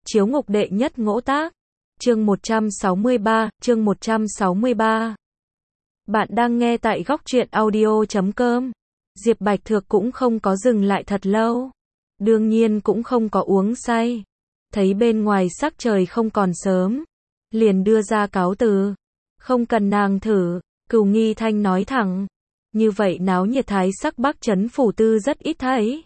Chiếu ngục đệ nhất ngỗ tác. Chương 163. Bạn đang nghe tại góc truyện audio.com. Diệp Bạch Thược cũng không có dừng lại thật lâu. Đương nhiên cũng không có uống say. Thấy bên ngoài sắc trời không còn sớm, liền đưa ra cáo từ. Không cần nàng thử, Cửu Nghi Thanh nói thẳng. Như vậy náo nhiệt thái sắc Bắc Trấn phủ tư rất ít thấy.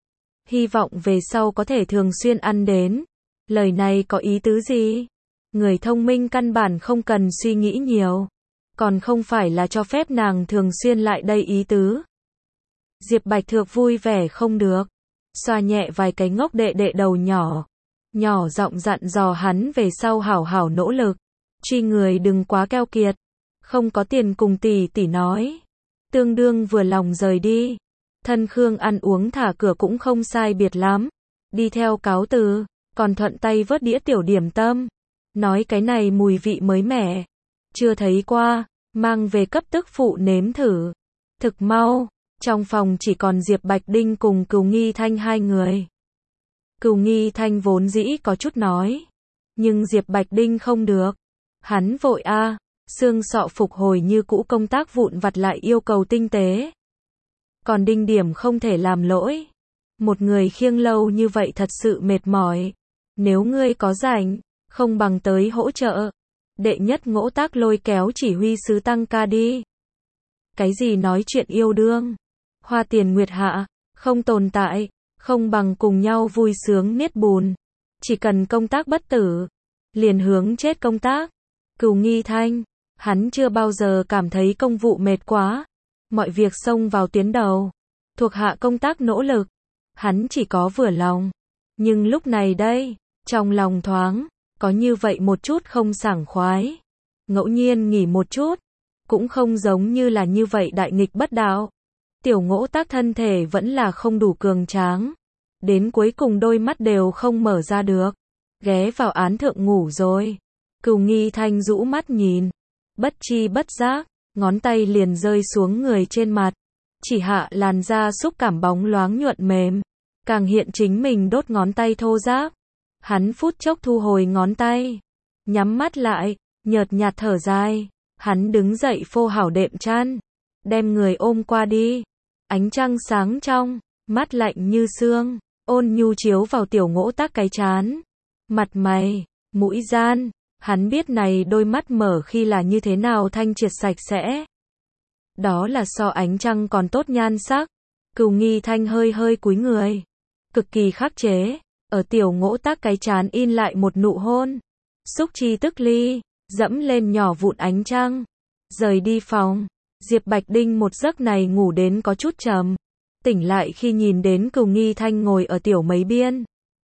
Hy vọng về sau có thể thường xuyên ăn đến. Lời này có ý tứ gì? Người thông minh căn bản không cần suy nghĩ nhiều. Còn không phải là cho phép nàng thường xuyên lại đây ý tứ. Diệp Bạch Thược vui vẻ không được. Xoa nhẹ vài cái ngốc đệ đệ đầu nhỏ. Nhỏ giọng dặn dò hắn về sau hảo hảo nỗ lực. Truy người đừng quá keo kiệt. Không có tiền cùng tỷ tỷ nói. Tương đương vừa lòng rời đi. Thân Khương ăn uống thả cửa cũng không sai biệt lắm. Đi theo cáo từ, còn thuận tay vớt đĩa tiểu điểm tâm. Nói cái này mùi vị mới mẻ. Chưa thấy qua, mang về cấp tức phụ nếm thử. Thực mau, trong phòng chỉ còn Diệp Bạch Đinh cùng Cửu Nghi Thanh hai người. Cửu Nghi Thanh vốn dĩ có chút nói. Nhưng Diệp Bạch Đinh không được. Hắn vội xương sọ phục hồi như cũ, công tác vụn vặt lại yêu cầu tinh tế. Còn Đinh điểm không thể làm lỗi. Một người khiêng lâu như vậy thật sự mệt mỏi. Nếu ngươi có rảnh, không bằng tới hỗ trợ. Đệ nhất ngỗ tác lôi kéo chỉ huy sứ tăng ca đi. Cái gì nói chuyện yêu đương, hoa tiền nguyệt hạ, không tồn tại, không bằng cùng nhau vui sướng niết bùn. Chỉ cần công tác bất tử, liền hướng chết công tác. Cửu Nghi Thanh, hắn chưa bao giờ cảm thấy công vụ mệt quá. Mọi việc xông vào tuyến đầu, thuộc hạ công tác nỗ lực, hắn chỉ có vừa lòng. Nhưng lúc này đây, trong lòng thoáng có như vậy một chút không sảng khoái. Ngẫu nhiên nghỉ một chút, cũng không giống như là như vậy đại nghịch bất đạo. Tiểu ngỗ tác thân thể vẫn là không đủ cường tráng. Đến cuối cùng đôi mắt đều không mở ra được. Ghé vào án thượng ngủ rồi. Cửu Nghi Thanh rũ mắt nhìn. Bất chi bất giác, ngón tay liền rơi xuống người trên mặt. Chỉ hạ làn da xúc cảm bóng loáng nhuận mềm. Càng hiện chính mình đốt ngón tay thô ráp. Hắn phút chốc thu hồi ngón tay. Nhắm mắt lại, nhợt nhạt thở dài. Hắn đứng dậy phô hảo đệm chăn. Đem người ôm qua đi. Ánh trăng sáng trong, mắt lạnh như sương. Ôn nhu chiếu vào tiểu ngỗ tác cái trán. Mặt mày, mũi gian. Hắn biết này đôi mắt mở khi là như thế nào thanh triệt sạch sẽ. Đó là so ánh trăng còn tốt nhan sắc. Cửu Nghi Thanh hơi hơi cúi người. Cực kỳ khắc chế. Ở tiểu ngỗ tác cái trán in lại một nụ hôn. Xúc chi tức ly. Dẫm lên nhỏ vụn ánh trăng. Rời đi phòng. Diệp Bạch Đinh một giấc này ngủ đến có chút trầm. Tỉnh lại khi nhìn đến Cửu Nghi Thanh ngồi ở tiểu mấy biên.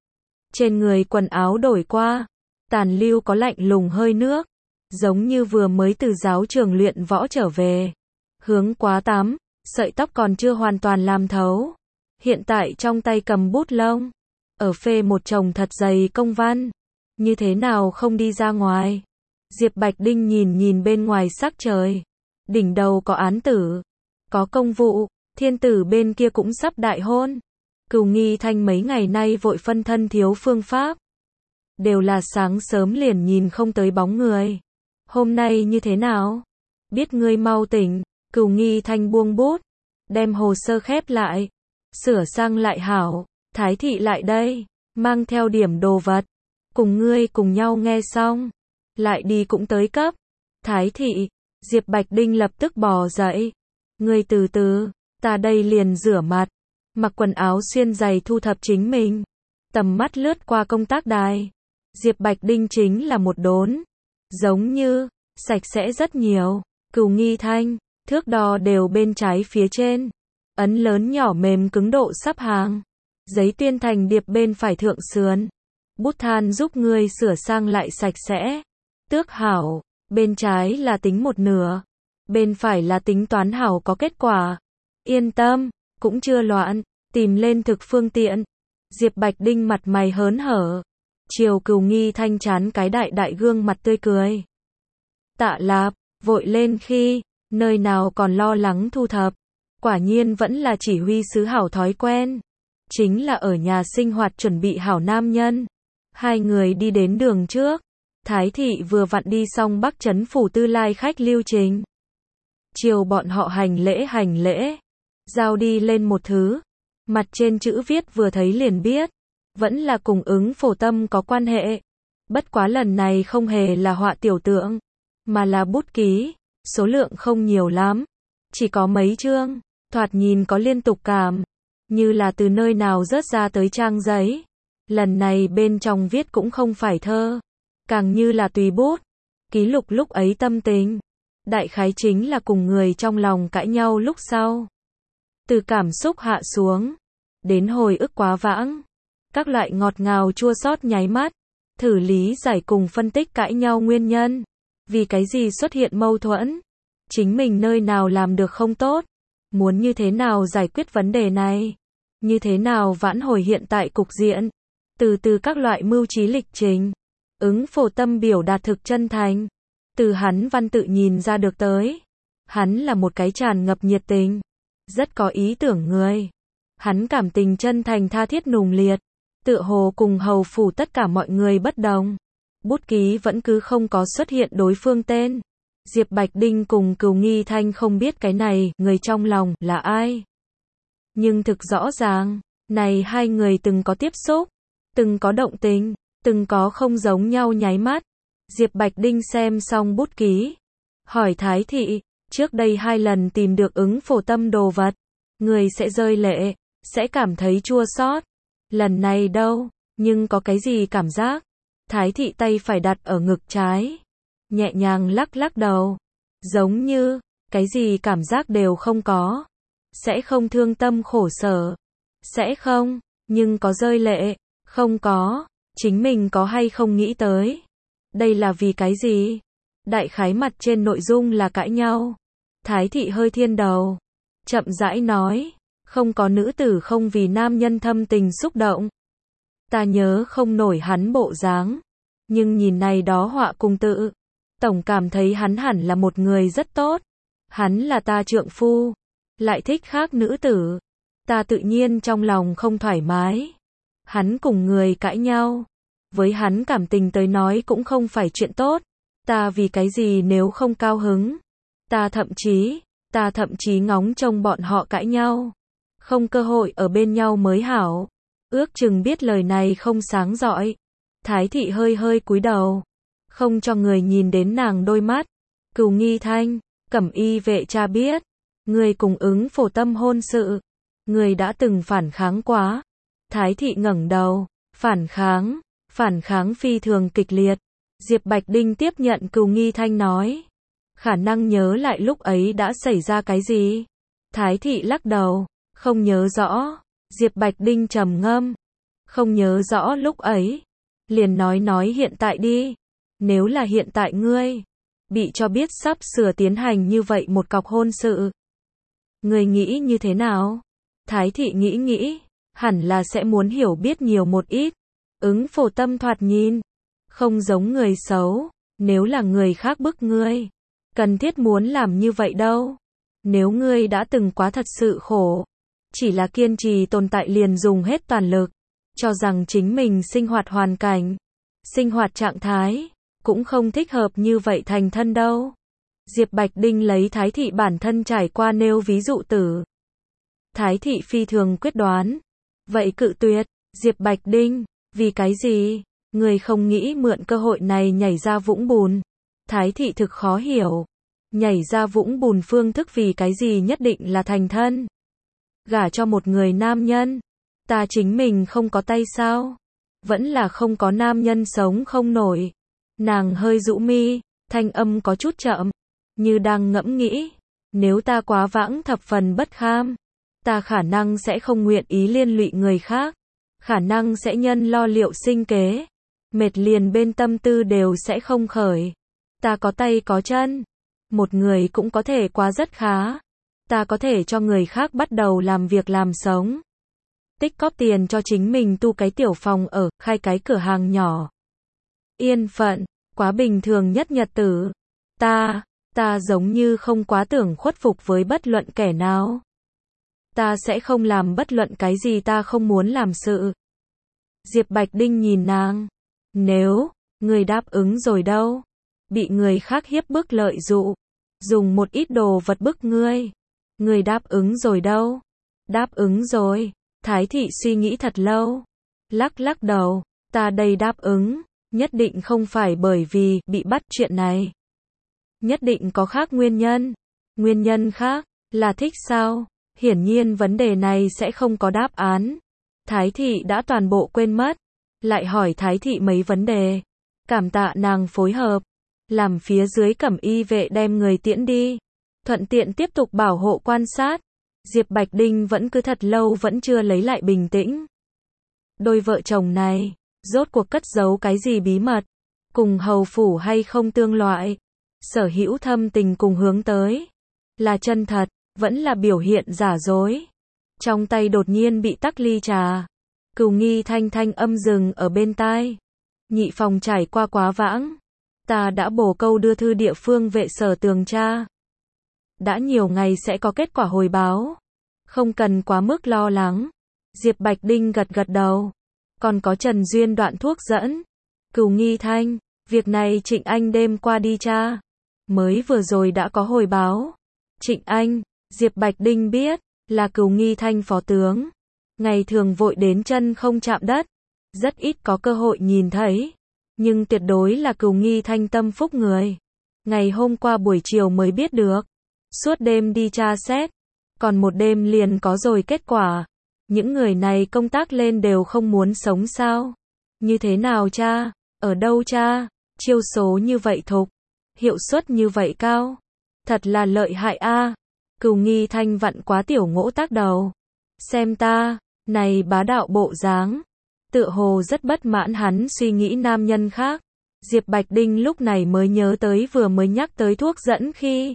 Trên người quần áo đổi qua. Tàn lưu có lạnh lùng hơi nước. Giống như vừa mới từ giáo trường luyện võ trở về. Hướng quá tắm. Sợi tóc còn chưa hoàn toàn làm thấu. Hiện tại trong tay cầm bút lông. Ở phê một chồng thật dày công văn. Như thế nào không đi ra ngoài. Diệp Bạch Đinh nhìn bên ngoài sắc trời. Đỉnh đầu có án tử. Có công vụ. Thiên tử bên kia cũng sắp đại hôn. Cửu Nghi Thanh mấy ngày nay vội phân thân thiếu phương pháp. Đều là sáng sớm liền nhìn không tới bóng người. Hôm nay như thế nào? Biết ngươi mau tỉnh. Cửu Nghi Thanh buông bút. Đem hồ sơ khép lại. Sửa sang lại hảo. Thái thị lại đây. Mang theo điểm đồ vật. Cùng ngươi cùng nhau nghe xong. Lại đi cũng tới cấp. Thái thị. Diệp Bạch Đinh lập tức bò dậy. Ngươi từ từ. Ta đây liền rửa mặt. Mặc quần áo xuyên giày thu thập chính mình. Tầm mắt lướt qua công tác đài. Diệp Bạch Đinh chính là một đốn. Giống như, sạch sẽ rất nhiều. Cửu Nghi Thanh, thước đo đều bên trái phía trên. Ấn lớn nhỏ mềm cứng độ sắp hàng. Giấy tuyên thành điệp bên phải thượng sườn. Bút than giúp ngươi sửa sang lại sạch sẽ. Tước hảo, bên trái là tính một nửa. Bên phải là tính toán hảo có kết quả. Yên tâm, cũng chưa loạn, tìm lên thực phương tiện. Diệp Bạch Đinh mặt mày hớn hở. Chiều Cửu Nghi Thanh chán cái đại gương mặt tươi cười. Tạ Lạp, vội lên khi, nơi nào còn lo lắng thu thập. Quả nhiên vẫn là chỉ huy sứ hảo thói quen. Chính là ở nhà sinh hoạt chuẩn bị hảo nam nhân. Hai người đi đến đường trước. Thái thị vừa vặn đi xong Bắc Trấn phủ tư lai khách lưu trình. Chiều bọn họ hành lễ. Giao đi lên một thứ. Mặt trên chữ viết vừa thấy liền biết. Vẫn là cùng Ứng Phổ Tâm có quan hệ. Bất quá lần này không hề là họa tiểu tượng. Mà là bút ký. Số lượng không nhiều lắm. Chỉ có mấy chương. Thoạt nhìn có liên tục cảm. Như là từ nơi nào rớt ra tới trang giấy. Lần này bên trong viết cũng không phải thơ. Càng như là tùy bút. Ký lục lúc ấy tâm tình. Đại khái chính là cùng người trong lòng cãi nhau lúc sau. Từ cảm xúc hạ xuống. Đến hồi ức quá vãng. Các loại ngọt ngào chua xót nháy mắt. Thử lý giải cùng phân tích cãi nhau nguyên nhân. Vì cái gì xuất hiện mâu thuẫn. Chính mình nơi nào làm được không tốt. Muốn như thế nào giải quyết vấn đề này. Như thế nào vãn hồi hiện tại cục diện. Từ các loại mưu trí lịch trình. Ứng Phổ Tâm biểu đạt thực chân thành. Từ hắn văn tự nhìn ra được tới. Hắn là một cái tràn ngập nhiệt tình. Rất có ý tưởng người. Hắn cảm tình chân thành tha thiết nùng liệt. Tựa hồ cùng hầu phủ tất cả mọi người bất đồng. Bút ký vẫn cứ không có xuất hiện đối phương tên. Diệp Bạch Đinh cùng Cửu Nghi Thanh không biết cái này, người trong lòng, là ai. Nhưng thực rõ ràng, này hai người từng có tiếp xúc, từng có động tình, từng có không giống nhau nháy mắt. Diệp Bạch Đinh xem xong bút ký. Hỏi Thái thị, trước đây 2 lần tìm được Ứng Phổ Tâm đồ vật. Người sẽ rơi lệ, sẽ cảm thấy chua xót. Lần này đâu, nhưng có cái gì cảm giác? Thái thị tay phải đặt ở ngực trái. Nhẹ nhàng lắc đầu. Giống như, cái gì cảm giác đều không có. Sẽ không thương tâm khổ sở. Sẽ không, nhưng có rơi lệ. Không có, chính mình có hay không nghĩ tới. Đây là vì cái gì? Đại khái mặt trên nội dung là cãi nhau. Thái thị hơi thiên đầu. Chậm rãi nói. Không có nữ tử không vì nam nhân thâm tình xúc động. Ta nhớ không nổi hắn bộ dáng. Nhưng nhìn này đó họa cùng tự. Tổng cảm thấy hắn hẳn là một người rất tốt. Hắn là ta trượng phu. Lại thích khác nữ tử. Ta tự nhiên trong lòng không thoải mái. Hắn cùng người cãi nhau. Với hắn cảm tình tới nói cũng không phải chuyện tốt. Ta vì cái gì nếu không cao hứng. Ta thậm chí ngóng trông bọn họ cãi nhau. Không cơ hội ở bên nhau mới hảo. Ước chừng biết lời này không sáng rọi. Thái thị hơi cúi đầu. Không cho người nhìn đến nàng đôi mắt. Cửu Nghi Thanh, Cẩm Y vệ cha biết. Người cùng Ứng Phổ Tâm hôn sự. Người đã từng phản kháng quá. Thái thị ngẩng đầu. Phản kháng phi thường kịch liệt. Diệp Bạch Đinh tiếp nhận Cửu Nghi Thanh nói. Khả năng nhớ lại lúc ấy đã xảy ra cái gì? Thái thị lắc đầu. Không nhớ rõ. Diệp Bạch Đinh trầm ngâm. Không nhớ rõ lúc ấy. Liền nói hiện tại đi. Nếu là hiện tại ngươi bị cho biết sắp sửa tiến hành như vậy một cọc hôn sự. Ngươi nghĩ như thế nào? Thái thị nghĩ. Hẳn là sẽ muốn hiểu biết nhiều một ít. Ứng Phổ Tâm thoạt nhìn. Không giống người xấu. Nếu là người khác bức ngươi. Cần thiết muốn làm như vậy đâu. Nếu ngươi đã từng quá thật sự khổ. Chỉ là kiên trì tồn tại liền dùng hết toàn lực. Cho rằng chính mình sinh hoạt hoàn cảnh. Sinh hoạt trạng thái. Cũng không thích hợp như vậy thành thân đâu. Diệp Bạch Đinh lấy Thái thị bản thân trải qua nêu ví dụ tử. Thái thị phi thường quyết đoán. Vậy cự tuyệt. Diệp Bạch Đinh, vì cái gì? Người không nghĩ mượn cơ hội này nhảy ra vũng bùn. Thái thị thực khó hiểu. Nhảy ra vũng bùn phương thức vì cái gì nhất định là thành thân. Gả cho một người nam nhân. Ta chính mình không có tay sao? Vẫn là không có nam nhân sống không nổi. Nàng hơi rũ mi, thanh âm có chút chậm, như đang ngẫm nghĩ. Nếu ta quá vãng thập phần bất kham, ta khả năng sẽ không nguyện ý liên lụy người khác. Khả năng sẽ nhân lo liệu sinh kế. Mệt liền bên tâm tư đều sẽ không khởi. Ta có tay có chân. Một người cũng có thể quá rất khá. Ta có thể cho người khác bắt đầu làm việc làm sống. Tích cóp tiền cho chính mình tu cái tiểu phòng ở, khai cái cửa hàng nhỏ. Yên phận, quá bình thường nhất nhật tử. Ta giống như không quá tưởng khuất phục với bất luận kẻ nào. Ta sẽ không làm bất luận cái gì ta không muốn làm sự. Diệp Bạch Đinh nhìn nàng, Nếu, ngươi đáp ứng rồi đâu? Bị người khác hiếp bức lợi dụ, dùng một ít đồ vật bức ngươi. Ngươi đáp ứng rồi đâu? Đáp ứng rồi. Thái thị suy nghĩ thật lâu. Lắc lắc đầu, ta đây đáp ứng, nhất định không phải bởi vì bị bắt chuyện này. Nhất định có khác nguyên nhân. Nguyên nhân khác, là thích sao? Hiển nhiên vấn đề này sẽ không có đáp án. Thái thị đã toàn bộ quên mất. Lại hỏi Thái thị mấy vấn đề. Cảm tạ nàng phối hợp. Làm phía dưới cẩm y vệ đem người tiễn đi. Thuận tiện tiếp tục bảo hộ quan sát. Diệp Bạch Đinh vẫn cứ thật lâu vẫn chưa lấy lại bình tĩnh. Đôi vợ chồng này, rốt cuộc cất giấu cái gì bí mật? Cùng hầu phủ hay không tương loại? Sở hữu thâm tình cùng hướng tới. Là chân thật, vẫn là biểu hiện giả dối. Trong tay đột nhiên bị tắc ly trà. Cửu Nghi thanh thanh âm dừng ở bên tai. Nhị phòng trải qua quá vãng. Ta đã bổ câu đưa thư địa phương vệ sở tường tra. Đã nhiều ngày sẽ có kết quả hồi báo. Không cần quá mức lo lắng. Diệp Bạch Đinh gật gật đầu. Còn có Trần Duyên đoạn thuốc dẫn. Cửu Nghi thanh, việc này Trịnh Anh đêm qua đi tra. Mới vừa rồi đã có hồi báo. Trịnh Anh, Diệp Bạch Đinh biết, là Cửu Nghi thanh phó tướng. Ngày thường vội đến chân không chạm đất. Rất ít có cơ hội nhìn thấy. Nhưng tuyệt đối là Cửu Nghi thanh tâm phúc người. Ngày hôm qua buổi chiều mới biết được. Suốt đêm đi tra xét. Còn một đêm liền có rồi kết quả. Những người này công tác lên đều không muốn sống sao? Như thế nào cha? Ở đâu cha? Chiêu số như vậy thục. Hiệu suất như vậy cao. Thật là lợi hại a. Cửu Nghi thanh vặn quá tiểu ngỗ tác đầu. Xem ta, này bá đạo bộ dáng. Tựa hồ rất bất mãn hắn suy nghĩ nam nhân khác. Diệp Bạch Đinh lúc này mới nhớ tới vừa mới nhắc tới thuốc dẫn khi.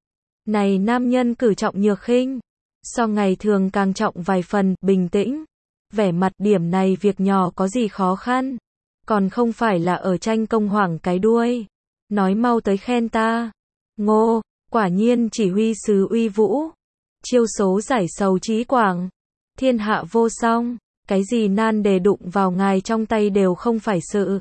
Này nam nhân cử trọng nhược khinh. So ngày thường càng trọng vài phần, bình tĩnh. Vẻ mặt điểm này việc nhỏ có gì khó khăn. Còn không phải là ở tranh công hoảng cái đuôi. Nói mau tới khen ta. Ngô, quả nhiên chỉ huy sứ uy vũ. Chiêu số giải sầu trí quảng. Thiên hạ vô song. Cái gì nan đề đụng vào ngài trong tay đều không phải sự.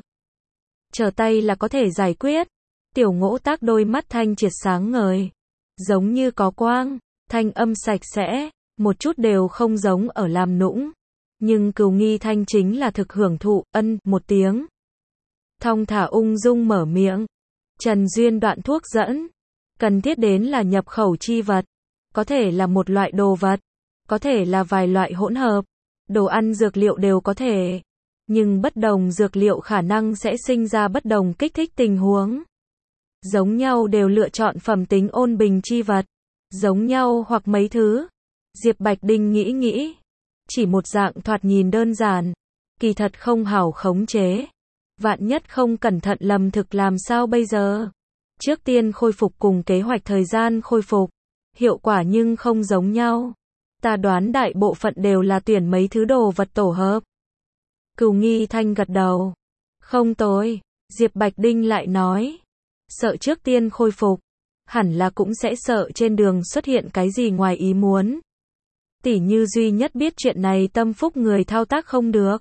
Trở tay là có thể giải quyết. Tiểu ngỗ tác đôi mắt thanh triệt sáng ngời. Giống như có quang. Thanh âm sạch sẽ, một chút đều không giống ở làm nũng. Nhưng Cửu Nghi thanh chính là thực hưởng thụ, ân, một tiếng. Thong thả ung dung mở miệng. Trần Duyên đoạn thuốc dẫn. Cần thiết đến là nhập khẩu chi vật. Có thể là một loại đồ vật. Có thể là vài loại hỗn hợp. Đồ ăn dược liệu đều có thể. Nhưng bất đồng dược liệu khả năng sẽ sinh ra bất đồng kích thích tình huống. Giống nhau đều lựa chọn phẩm tính ôn bình chi vật. Giống nhau hoặc mấy thứ. Diệp Bạch Đinh nghĩ. Chỉ một dạng thoạt nhìn đơn giản. Kỳ thật không hảo khống chế. Vạn nhất không cẩn thận lầm thực làm sao bây giờ? Trước tiên khôi phục cùng kế hoạch thời gian khôi phục. Hiệu quả nhưng không giống nhau. Ta đoán đại bộ phận đều là tuyển mấy thứ đồ vật tổ hợp. Cửu Nghi thanh gật đầu. Không tồi. Diệp Bạch Đinh lại nói. Sợ trước tiên khôi phục. Hẳn là cũng sẽ sợ trên đường xuất hiện cái gì ngoài ý muốn. Tỉ như duy nhất biết chuyện này tâm phúc người thao tác không được.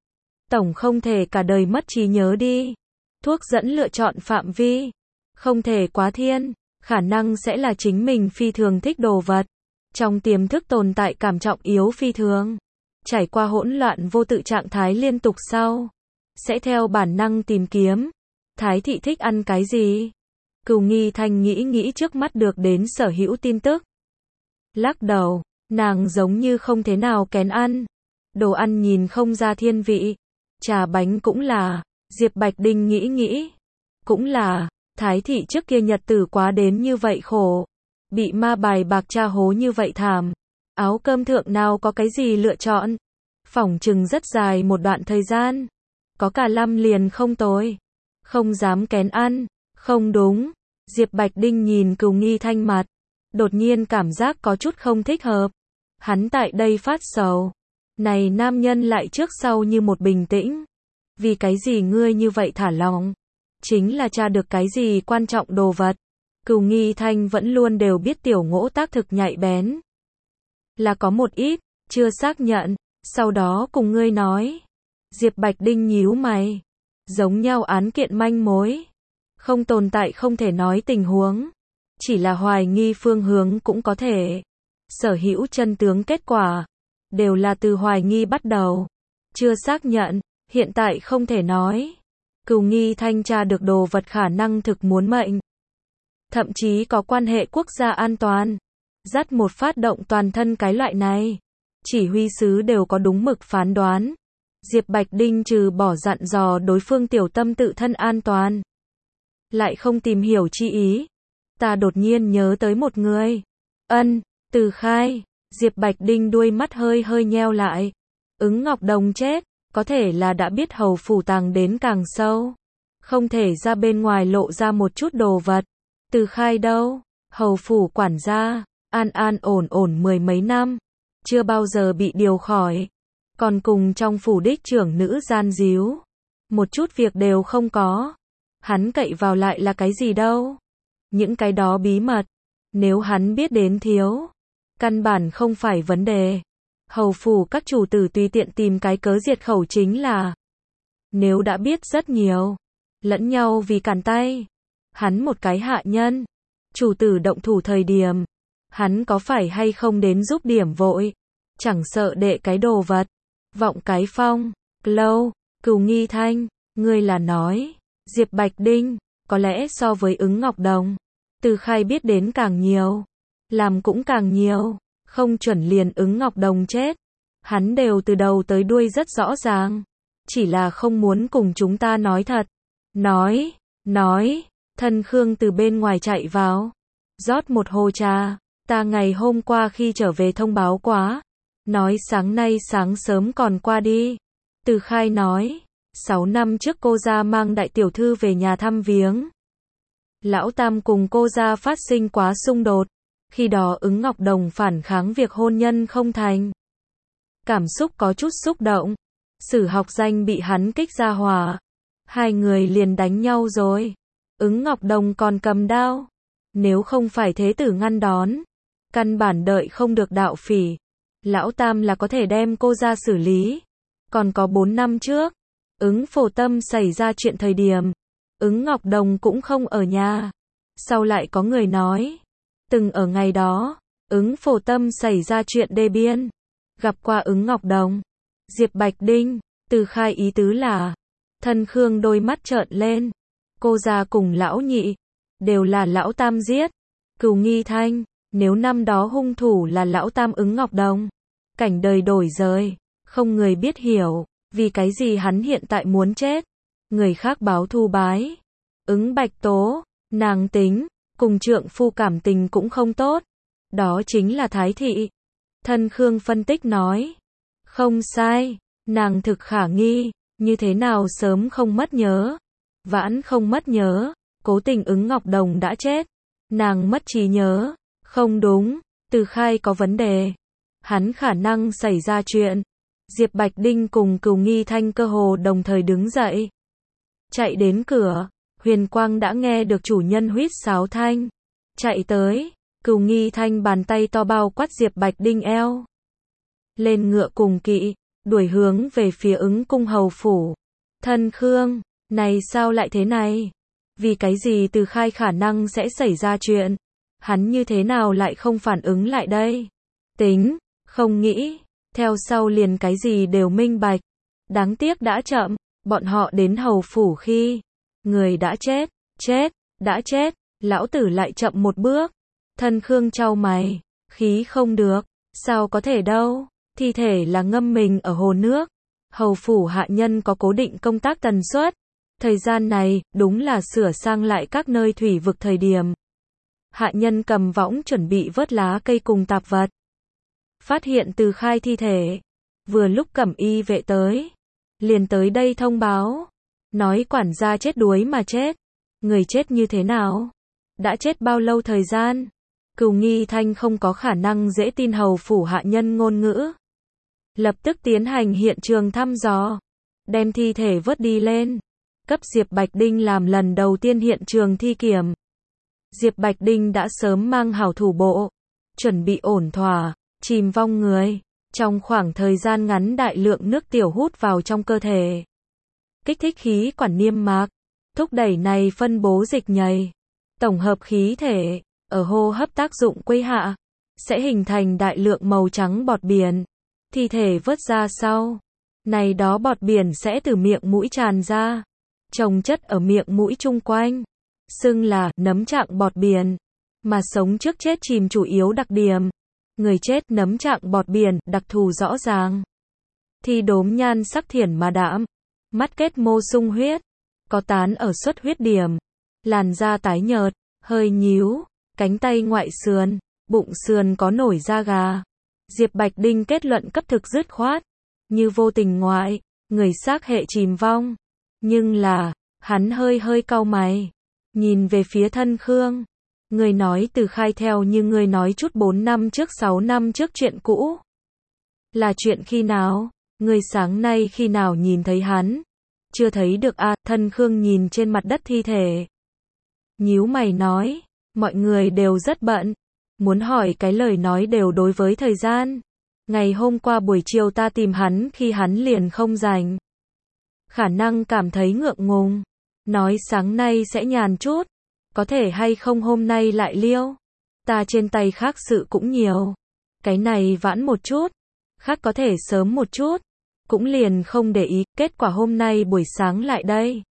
Tổng không thể cả đời mất trí nhớ đi. Thuốc dẫn lựa chọn phạm vi. Không thể quá thiên. Khả năng sẽ là chính mình phi thường thích đồ vật. Trong tiềm thức tồn tại cảm trọng yếu phi thường. Trải qua hỗn loạn vô tự trạng thái liên tục sau. Sẽ theo bản năng tìm kiếm. Thái thị thích ăn cái gì? Cửu Nghi thanh nghĩ trước mắt được đến sở hữu tin tức. Lắc đầu, nàng giống như không thế nào kén ăn. Đồ ăn nhìn không ra thiên vị. Trà bánh cũng là. Diệp Bạch Đinh nghĩ. Cũng là. Thái thị trước kia nhật tử quá đến như vậy khổ. Bị ma bài bạc tra hố như vậy thảm. Áo cơm thượng nào có cái gì lựa chọn. Phỏng chừng rất dài một đoạn thời gian. Có cả năm liền không tồi. Không dám kén ăn. Không đúng. Diệp Bạch Đinh nhìn Cửu Nghi thanh mặt. Đột nhiên cảm giác có chút không thích hợp. Hắn tại đây phát sầu. Này nam nhân lại trước sau như một bình tĩnh. Vì cái gì ngươi như vậy thả lỏng? Chính là tra được cái gì quan trọng đồ vật. Cửu Nghi thanh vẫn luôn đều biết tiểu ngỗ tác thực nhạy bén. Là có một ít, chưa xác nhận. Sau đó cùng ngươi nói. Diệp Bạch Đinh nhíu mày. giống nhau án kiện manh mối. Không tồn tại không thể nói tình huống. Chỉ là hoài nghi phương hướng cũng có thể. Sở hữu chân tướng kết quả. Đều là từ hoài nghi bắt đầu. Chưa xác nhận, hiện tại không thể nói. Cửu nghi thanh tra được đồ vật khả năng thực muốn mệnh. Thậm chí có quan hệ quốc gia an toàn. Dắt một phát động toàn thân cái loại này. Chỉ huy sứ đều có đúng mực phán đoán. Diệp Bạch Đinh trừ bỏ dặn dò đối phương tiểu tâm tự thân an toàn. Lại không tìm hiểu chi ý. Ta đột nhiên nhớ tới một người. Từ Khai. Diệp Bạch Đinh đuôi mắt hơi hơi nheo lại. Ứng Ngọc Đồng chết. Có thể là đã biết hầu phủ tàng đến càng sâu. Không thể ra bên ngoài lộ ra một chút đồ vật. Từ Khai đâu? Hầu phủ quản gia. An an ổn ổn mười mấy năm. Chưa bao giờ bị điều khỏi. Còn cùng trong phủ đích trưởng nữ gian díu. Một chút việc đều không có. Hắn cậy vào lại là cái gì đâu. Những cái đó bí mật. Nếu hắn biết đến thiếu. Căn bản không phải vấn đề. Hầu phủ các chủ tử tùy tiện tìm cái cớ diệt khẩu chính là. Nếu đã biết rất nhiều. Lẫn nhau vì cản tay. Hắn một cái hạ nhân. Chủ tử động thủ thời điểm. Hắn có phải hay không đến giúp điểm vội. Chẳng sợ đệ cái đồ vật. Vọng cái phong. Lâu. Cửu nghi thanh. Ngươi là nói. Diệp Bạch Đinh. Có lẽ so với ứng Ngọc Đồng. Từ Khai biết đến càng nhiều. Làm cũng càng nhiều. Không chuẩn liền ứng Ngọc Đồng chết. Hắn đều từ đầu tới đuôi rất rõ ràng. Chỉ là không muốn cùng chúng ta nói thật. Nói. Thân Khương từ bên ngoài chạy vào. Rót một hồ trà. Ta ngày hôm qua khi trở về thông báo quá. Nói sáng nay sáng sớm còn qua đi. Từ Khai nói. 6 năm trước cô gia mang đại tiểu thư về nhà thăm viếng. Lão Tam cùng cô gia phát sinh quá xung đột. Khi đó ứng Ngọc Đồng phản kháng việc hôn nhân không thành. Cảm xúc có chút xúc động. Sử học danh bị hắn kích ra hỏa. Hai người liền đánh nhau rồi. Ứng Ngọc Đồng còn cầm đao. Nếu không phải thế tử ngăn đón. Căn bản đợi không được đạo phỉ. Lão Tam là có thể đem cô ra xử lý. Còn có 4 năm trước. Ứng Phổ Tâm xảy ra chuyện thời điểm. Ứng Ngọc Đồng cũng không ở nhà. Sau lại có người nói. Từng ở ngày đó. Ứng Phổ Tâm xảy ra chuyện đê biên. Gặp qua ứng Ngọc Đồng. Diệp Bạch Đinh. Từ Khai ý tứ là. Thân Khương đôi mắt trợn lên. Cô già cùng lão nhị. Đều là lão Tam giết. Cửu nghi thanh. Nếu năm đó hung thủ là lão Tam ứng Ngọc Đồng. Cảnh đời đổi rời. Không người biết hiểu. Vì cái gì hắn hiện tại muốn chết. Người khác báo thù bái. Ứng Bạch Tố. Nàng tính. Cùng trượng phu cảm tình cũng không tốt. Đó chính là Thái Thị. Thân Khương phân tích nói. Không sai. Nàng thực khả nghi. Như thế nào sớm không mất nhớ. Vãn không mất nhớ. Cố tình ứng Ngọc Đồng đã chết. Nàng mất trí nhớ. Không đúng. Từ Khai có vấn đề. Hắn khả năng xảy ra chuyện. Diệp Bạch Đinh cùng Cửu nghi thanh cơ hồ đồng thời đứng dậy. Chạy đến cửa. Huyền Quang đã nghe được chủ nhân huýt sáo thanh. Chạy tới. Cửu nghi thanh bàn tay to bao quát Diệp Bạch Đinh eo. Lên ngựa cùng kỵ. Đuổi hướng về phía ứng cung hầu phủ. Thân Khương. Này sao lại thế này? Vì cái gì Từ Khai khả năng sẽ xảy ra chuyện? Hắn như thế nào lại không phản ứng lại đây? Tính. Không nghĩ. Theo sau liền cái gì đều minh bạch. Đáng tiếc đã chậm. Bọn họ đến hầu phủ khi. Người đã chết. Đã chết. Lão tử lại chậm một bước. Thân Khương chau mày. Khí không được. Sao có thể đâu. Thi thể là ngâm mình ở hồ nước. Hầu phủ hạ nhân có cố định công tác tần suất. Thời gian này, đúng là sửa sang lại các nơi thủy vực thời điểm. Hạ nhân cầm võng chuẩn bị vớt lá cây cùng tạp vật. Phát hiện Từ Khai thi thể. Vừa lúc Cẩm y vệ tới. Liền tới đây thông báo. Nói quản gia chết đuối mà chết. Người chết như thế nào? Đã chết bao lâu thời gian? Cửu nghi thanh không có khả năng dễ tin hầu phủ hạ nhân ngôn ngữ. Lập tức tiến hành hiện trường thăm dò. Đem thi thể vớt đi lên. Cấp Diệp Bạch Đinh làm lần đầu tiên hiện trường thi kiểm. Diệp Bạch Đinh đã sớm mang hảo thủ bộ. Chuẩn bị ổn thỏa. Chìm vong người. Trong khoảng thời gian ngắn đại lượng nước tiểu hút vào trong cơ thể. kích thích khí quản niêm mạc, thúc đẩy này phân bố dịch nhầy, tổng hợp khí thể, ở hô hấp tác dụng quấy hạ, sẽ hình thành đại lượng màu trắng bọt biển. Thi thể vớt ra sau, này đó bọt biển sẽ từ miệng mũi tràn ra, chồng chất ở miệng mũi chung quanh, xưng là nấm trạng bọt biển. Mà sống trước chết chìm chủ yếu đặc điểm, người chết nấm trạng bọt biển, đặc thù rõ ràng. Thì đốm nhan sắc thiển mà đạm, mắt kết mô sung huyết, có tán ở xuất huyết điểm, làn da tái nhợt, hơi nhíu, cánh tay ngoại sườn, bụng sườn có nổi da gà. Diệp Bạch Đinh kết luận cấp thực dứt khoát, như vô tình ngoại, người xác hệ chìm vong. Nhưng là, hắn hơi cau mày, nhìn về phía Thân Khương. Người nói từ khai theo như người nói chút 4 năm trước 6 năm trước chuyện cũ. Là chuyện khi nào? Người sáng nay khi nào nhìn thấy hắn? Chưa thấy được à, Thân Khương nhìn trên mặt đất thi thể. Nhíu mày nói, mọi người đều rất bận. Muốn hỏi cái lời nói đều đối với thời gian. Ngày hôm qua buổi chiều ta tìm hắn khi hắn liền không rảnh. Khả năng cảm thấy ngượng ngùng. Nói sáng nay sẽ nhàn chút. Có thể hay không hôm nay lại liêu. Ta trên tay khác sự cũng nhiều. Cái này vãn một chút. Khác có thể sớm một chút. Cũng liền không để ý. Kết quả hôm nay buổi sáng lại đây.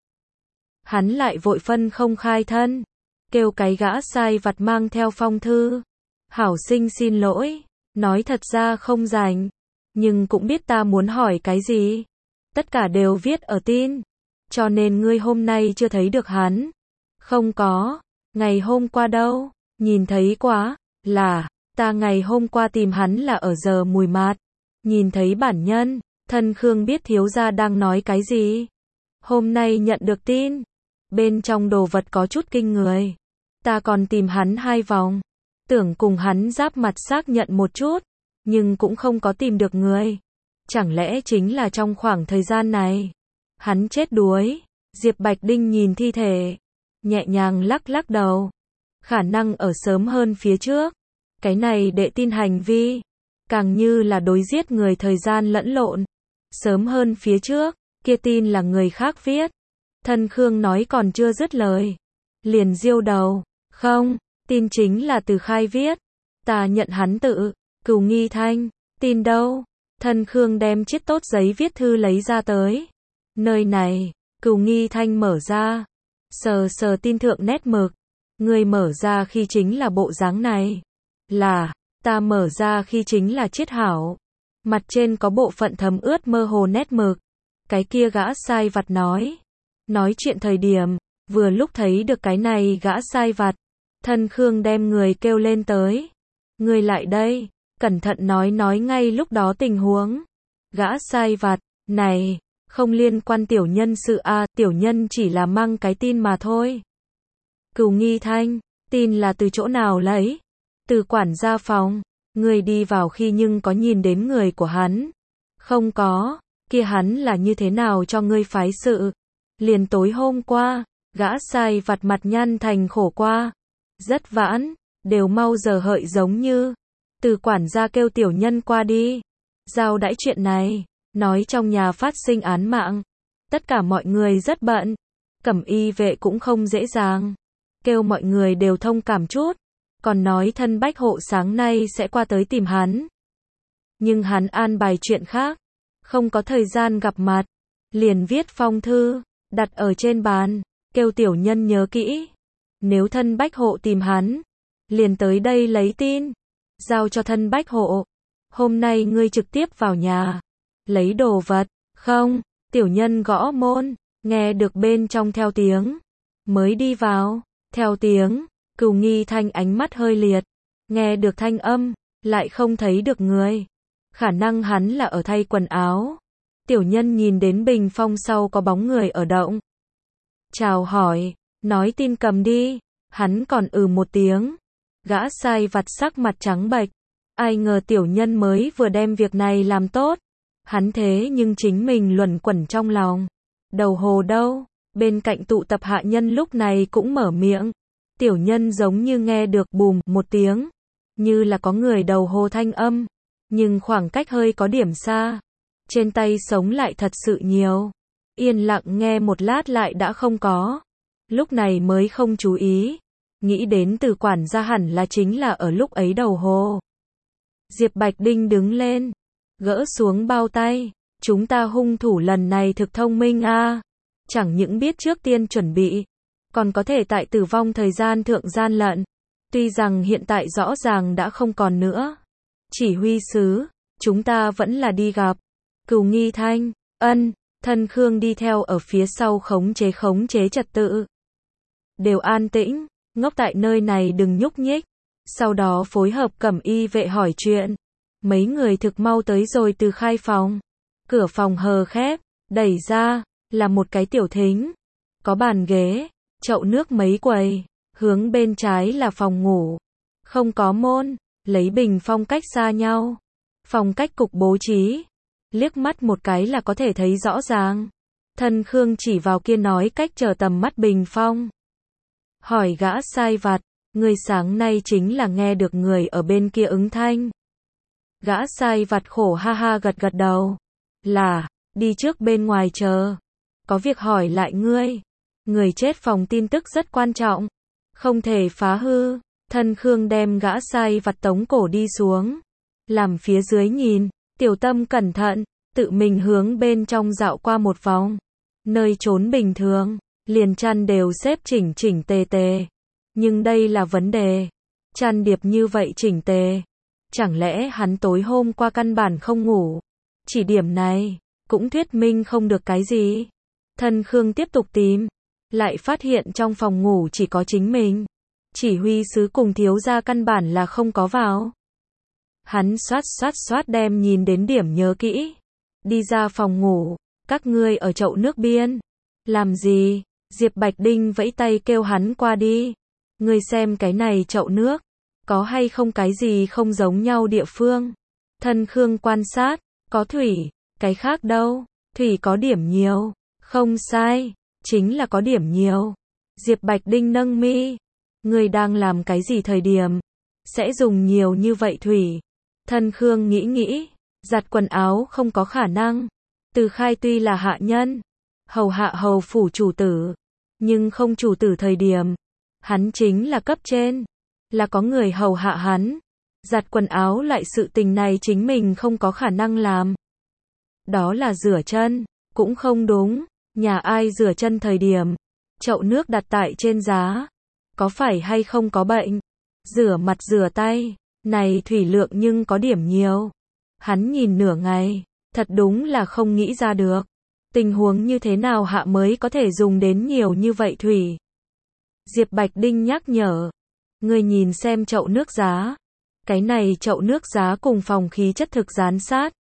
Hắn lại vội phân không khai thân. Kêu cái gã sai vặt mang theo phong thư. Hảo sinh xin lỗi. Nói thật ra không rảnh. Nhưng cũng biết ta muốn hỏi cái gì. Tất cả đều viết ở tin. Cho nên ngươi hôm nay chưa thấy được hắn. Không có. Ngày hôm qua đâu? Nhìn thấy quá. Là, ta ngày hôm qua tìm hắn là ở giờ mùi mạt. Nhìn thấy bản nhân. Thân Khương biết thiếu gia đang nói cái gì. Hôm nay nhận được tin. Bên trong đồ vật có chút kinh người. Ta còn tìm hắn 2 vòng. Tưởng cùng hắn giáp mặt xác nhận một chút. Nhưng cũng không có tìm được người. Chẳng lẽ chính là trong khoảng thời gian này. Hắn chết đuối. Diệp Bạch Đinh nhìn thi thể. Nhẹ nhàng lắc đầu. Khả năng ở sớm hơn phía trước. Cái này đệ tin hành vi. Càng như là đối giết người thời gian lẫn lộn. Sớm hơn phía trước. Kia tin là người khác viết. Thân Khương nói còn chưa dứt lời. Liền diêu đầu. Không, tin chính là từ khai viết. Ta nhận hắn tự. Cửu Nghi Thanh. Tin đâu? Thân Khương đem chiếc tốt giấy viết thư lấy ra tới. Nơi này. Cửu Nghi Thanh mở ra. Sờ tin thượng nét mực. Người mở ra khi chính là bộ dáng này. Là, ta mở ra khi chính là chiết hảo. Mặt trên có bộ phận thấm ướt mơ hồ nét mực. Cái kia gã sai vặt nói. Nói chuyện thời điểm, vừa lúc thấy được cái này gã sai vặt. Thân Khương đem người kêu lên tới. Người lại đây, cẩn thận nói ngay lúc đó tình huống. Gã sai vặt, này, không liên quan tiểu nhân sự a, tiểu nhân chỉ là mang cái tin mà thôi. Cửu Nghi Thanh, tin là từ chỗ nào lấy? Từ quản gia phòng. Người đi vào khi nhưng có nhìn đến người của hắn. Không có, kia hắn là như thế nào cho ngươi phái sự? Liền tối hôm qua, gã sai vặt mặt nhăn thành khổ qua. Rất vãn, đều mau giờ hợi giống như. Từ quản gia kêu tiểu nhân qua đi. Giao đãi chuyện này, nói trong nhà phát sinh án mạng. Tất cả mọi người rất bận. Cẩm y vệ cũng không dễ dàng. Kêu mọi người đều thông cảm chút. Còn nói thân Bách Hộ sáng nay sẽ qua tới tìm hắn. Nhưng hắn an bài chuyện khác. Không có thời gian gặp mặt. Liền viết phong thư, đặt ở trên bàn. Kêu tiểu nhân nhớ kỹ. Nếu thân Bách Hộ tìm hắn, liền tới đây lấy tin. Giao cho thân Bách Hộ. Hôm nay ngươi trực tiếp vào nhà. Lấy đồ vật. Không, tiểu nhân gõ môn. Nghe được bên trong theo tiếng. Mới đi vào. Theo tiếng. Cửu Nghi Thanh ánh mắt hơi liệt. Nghe được thanh âm. Lại không thấy được người. Khả năng hắn là ở thay quần áo. Tiểu nhân nhìn đến bình phong sau có bóng người ở động. Chào hỏi. Nói tin cầm đi. Hắn còn một tiếng. Gã sai vặt sắc mặt trắng bệch. Ai ngờ tiểu nhân mới vừa đem việc này làm tốt. Hắn thế nhưng chính mình luẩn quẩn trong lòng. Đầu hồ đâu. Bên cạnh tụ tập hạ nhân lúc này cũng mở miệng. Tiểu nhân giống như nghe được bùm một tiếng. Như là có người đầu hồ thanh âm. Nhưng khoảng cách hơi có điểm xa. Trên tay sống lại thật sự nhiều. Yên lặng nghe một lát lại đã không có. Lúc này mới không chú ý. Nghĩ đến Từ quản gia hẳn là chính là ở lúc ấy đầu hồ. Diệp Bạch Đinh đứng lên. Gỡ xuống bao tay. Chúng ta hung thủ lần này thực thông minh a. Chẳng những biết trước tiên chuẩn bị. Còn có thể tại tử vong thời gian thượng gian lận. Tuy rằng hiện tại rõ ràng đã không còn nữa. Chỉ huy sứ. Chúng ta vẫn là đi gặp. Cửu Nghi Thanh. Ân. Thân Khương đi theo ở phía sau khống chế trật tự. Đều an tĩnh. Ngốc tại nơi này đừng nhúc nhích. Sau đó phối hợp Cẩm Y vệ hỏi chuyện. Mấy người thực mau tới rồi từ khai phòng. Cửa phòng hờ khép, đẩy ra, là một cái tiểu thính. Có bàn ghế, chậu nước mấy quầy, hướng bên trái là phòng ngủ. Không có môn, lấy bình phong cách xa nhau. Phòng cách cục bố trí. Liếc mắt một cái là có thể thấy rõ ràng. Thân Khương chỉ vào kia nói cách chờ tầm mắt bình phong. Hỏi gã sai vặt, người sáng nay chính là nghe được người ở bên kia ứng thanh. Gã sai vặt khổ ha ha gật gật đầu. Là, đi trước bên ngoài chờ. Có việc hỏi lại ngươi. Người chết phòng tin tức rất quan trọng. Không thể phá hư. Thân Khương đem gã sai vặt tống cổ đi xuống. Làm phía dưới nhìn, tiểu tâm cẩn thận, tự mình hướng bên trong dạo qua một vòng. Nơi trốn bình thường, liền chăn đều xếp chỉnh chỉnh tề tề. Nhưng đây là vấn đề. Chăn điệp như vậy chỉnh tề. Chẳng lẽ hắn tối hôm qua căn bản không ngủ? Chỉ điểm này, cũng thuyết minh không được cái gì. Thân Khương tiếp tục tìm. Lại phát hiện trong phòng ngủ chỉ có chính mình. Chỉ huy sứ cùng thiếu gia căn bản là không có vào. Hắn xoát đem nhìn đến điểm nhớ kỹ. Đi ra phòng ngủ. Các ngươi ở chậu nước biên. Làm gì? Diệp Bạch Đinh vẫy tay kêu hắn qua đi. Ngươi xem cái này chậu nước. Có hay không cái gì không giống nhau địa phương? Thân Khương quan sát. Có thủy. Cái khác đâu? Thủy có điểm nhiều. Không sai. Chính là có điểm nhiều. Diệp Bạch Đinh nâng mi. Ngươi đang làm cái gì thời điểm? Sẽ dùng nhiều như vậy thủy. Thân Khương nghĩ. Giặt quần áo không có khả năng. Từ Khai tuy là hạ nhân. Hầu hạ hầu phủ chủ tử. Nhưng không chủ tử thời điểm. Hắn chính là cấp trên. Là có người hầu hạ hắn. Giặt quần áo lại sự tình này chính mình không có khả năng làm. Đó là rửa chân. Cũng không đúng. Nhà ai rửa chân thời điểm. Chậu nước đặt tại trên giá. Có phải hay không có bệnh? Rửa mặt rửa tay. Này thủy lượng nhưng có điểm nhiều. Hắn nhìn nửa ngày. Thật đúng là không nghĩ ra được. Tình huống như thế nào hạ mới có thể dùng đến nhiều như vậy thủy? Diệp Bạch Đinh nhắc nhở. Người nhìn xem chậu nước giá. Cái này chậu nước giá cùng phòng khí chất thực dán sát.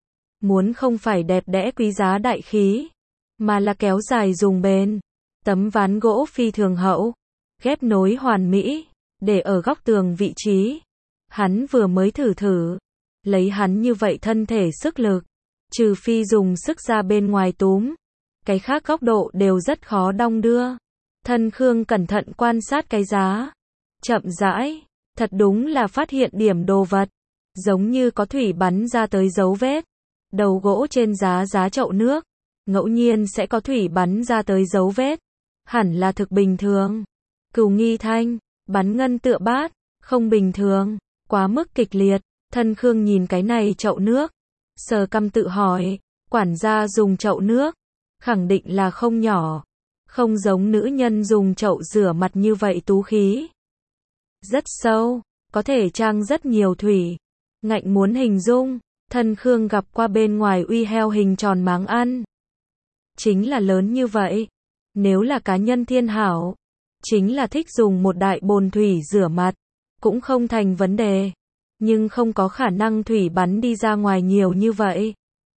Muốn không phải đẹp đẽ quý giá đại khí. Mà là kéo dài dùng bền. Tấm ván gỗ phi thường hậu. Ghép nối hoàn mỹ. Để ở góc tường vị trí. Hắn vừa mới thử. Lấy hắn như vậy thân thể sức lực. Trừ phi dùng sức ra bên ngoài túm. Cái khác góc độ đều rất khó đong đưa. Thân Khương cẩn thận quan sát cái giá. Chậm rãi. Thật đúng là phát hiện điểm đồ vật. Giống như có thủy bắn ra tới dấu vết. Đầu gỗ trên giá chậu nước. Ngẫu nhiên sẽ có thủy bắn ra tới dấu vết. Hẳn là thực bình thường. Cửu Nghi Thanh. Bắn ngân tựa bát. Không bình thường. Quá mức kịch liệt. Thân Khương nhìn cái này chậu nước. Sờ cằm tự hỏi. Quản gia dùng chậu nước. Khẳng định là không nhỏ. Không giống nữ nhân dùng chậu rửa mặt như vậy tú khí. Rất sâu. Có thể trang rất nhiều thủy. Ngạnh muốn hình dung. Thân Khương gặp qua bên ngoài uy heo hình tròn máng ăn. Chính là lớn như vậy. Nếu là cá nhân thiên hảo. Chính là thích dùng một đại bồn thủy rửa mặt. Cũng không thành vấn đề. Nhưng không có khả năng thủy bắn đi ra ngoài nhiều như vậy.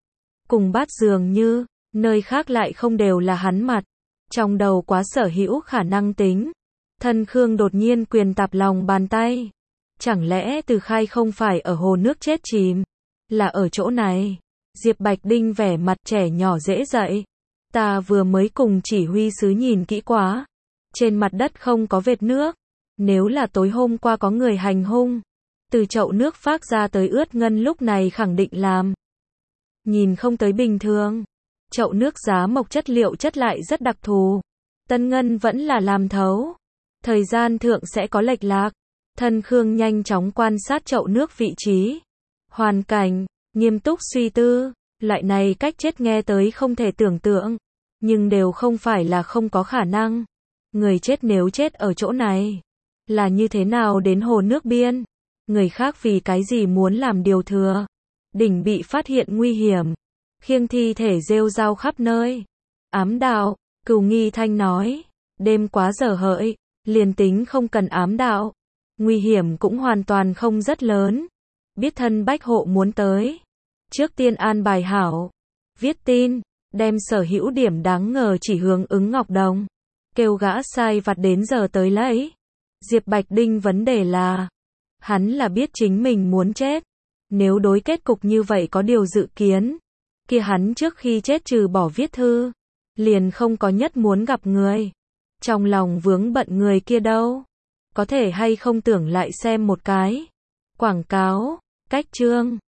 Cùng bát dường như, nơi khác lại không đều là hắn mặt. Trong đầu quá sở hữu khả năng tính. Thân Khương đột nhiên quyền tạp lòng bàn tay. Chẳng lẽ Từ Khai không phải ở hồ nước chết chìm? Là ở chỗ này. Diệp Bạch Đinh vẻ mặt trẻ nhỏ dễ dậy. Ta vừa mới cùng chỉ huy sứ nhìn kỹ quá. Trên mặt đất không có vệt nước. Nếu là tối hôm qua có người hành hung. Từ chậu nước phát ra tới ướt ngân lúc này khẳng định làm. Nhìn không tới bình thường. Chậu nước giá mộc chất liệu chất lại rất đặc thù. Tân Ngân vẫn là làm thấu. Thời gian thượng sẽ có lệch lạc. Thân Khương nhanh chóng quan sát chậu nước vị trí, hoàn cảnh, nghiêm túc suy tư. Loại này cách chết nghe tới không thể tưởng tượng, nhưng đều không phải là không có khả năng. Người chết nếu chết ở chỗ này, là như thế nào đến hồ nước biên? Người khác vì cái gì muốn làm điều thừa? Đỉnh bị phát hiện nguy hiểm, khiêng thi thể rêu rao khắp nơi. Ám đạo, Cửu Nghi Thanh nói, đêm quá dở hợi, liền tính không cần ám đạo, nguy hiểm cũng hoàn toàn không rất lớn. Biết thân bách hộ muốn tới, trước tiên an bài hảo, viết tin, đem sở hữu điểm đáng ngờ chỉ hướng Ứng Ngọc Đồng, kêu gã sai vặt đến giờ tới lấy. Diệp Bạch Đinh vấn đề là, hắn là biết chính mình muốn chết, nếu đối kết cục như vậy có điều dự kiến, kia hắn trước khi chết trừ bỏ viết thư, liền không có nhất muốn gặp người. Trong lòng vướng bận người kia đâu, có thể hay không tưởng lại xem một cái quảng cáo, cách chương.